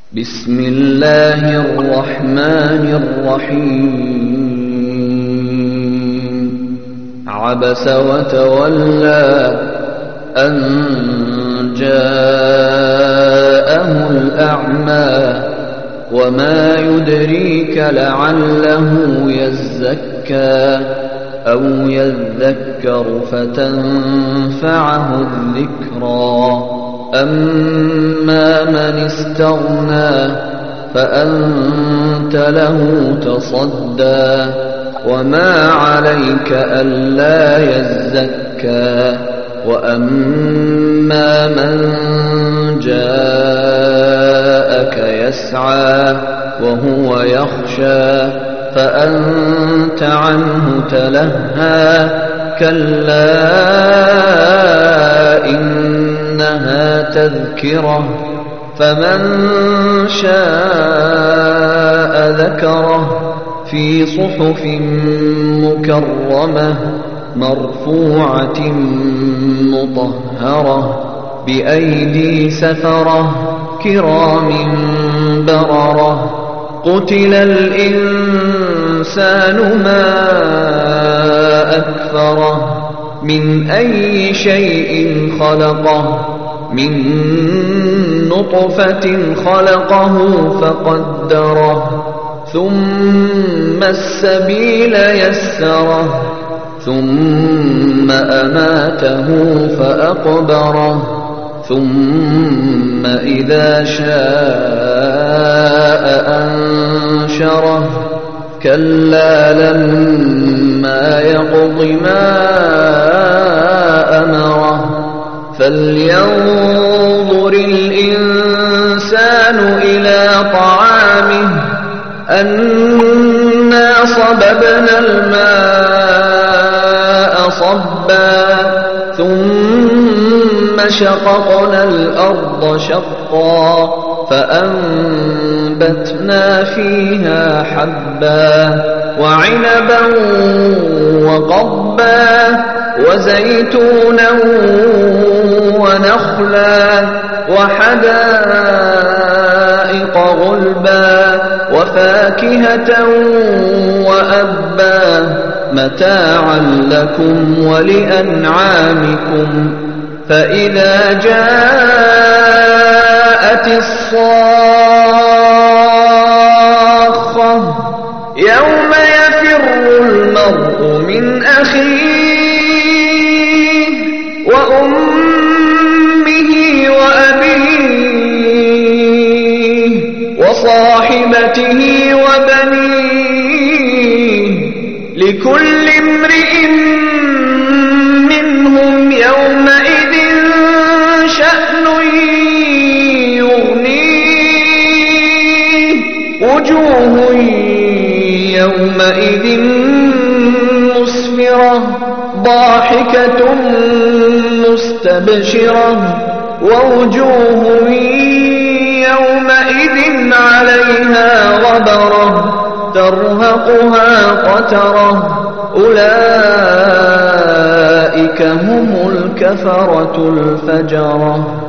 بسم الله الرحمن الرحيم عبس وتولى أن جاءه الأعمى وما يدريك لعله يزكى أو يذكر فتنفعه الذكرى أما من استغنى فأنت له تصدى وما عليك ألا يزكى وأما من جاءك يسعى وهو يخشى فأنت عنه تلهى كلا إنها تذكرة فمن شاء ذكره في صحف مكرمة مرفوعة مطهرة بأيدي سفرة كرام بررة قتل الإنسان ما أكفره من أي شيء خلقه من نطفة خلقه فقدره ثم السبيل يسره ثم أماته فأقبره ثم إذا شاء أنشره كلا لما يقض ما أمره فلينظر الإنسان إلى طعامه أنا صببنا الماء صبا ثم شققنا الأرض شقا فأنبتنا فيها حبا وعنبا وقضبا وزيتونا ونخلا وحدائق غلبا وفاكهة وأبا متاعا لكم ولأنعامكم فإذا جاءت الصاخة يوم يفر المرء من أخيه وأمه وأبيه وصاحبته وبنيه لكل امرئ منهم يومئذ شأن يغنيه وجوه يومئذ مسفرة ضاحكة مستبشرة ووجوه يومئذ عليها غبرة ترهقها قترة أولئك هم الكفرة الفجرة.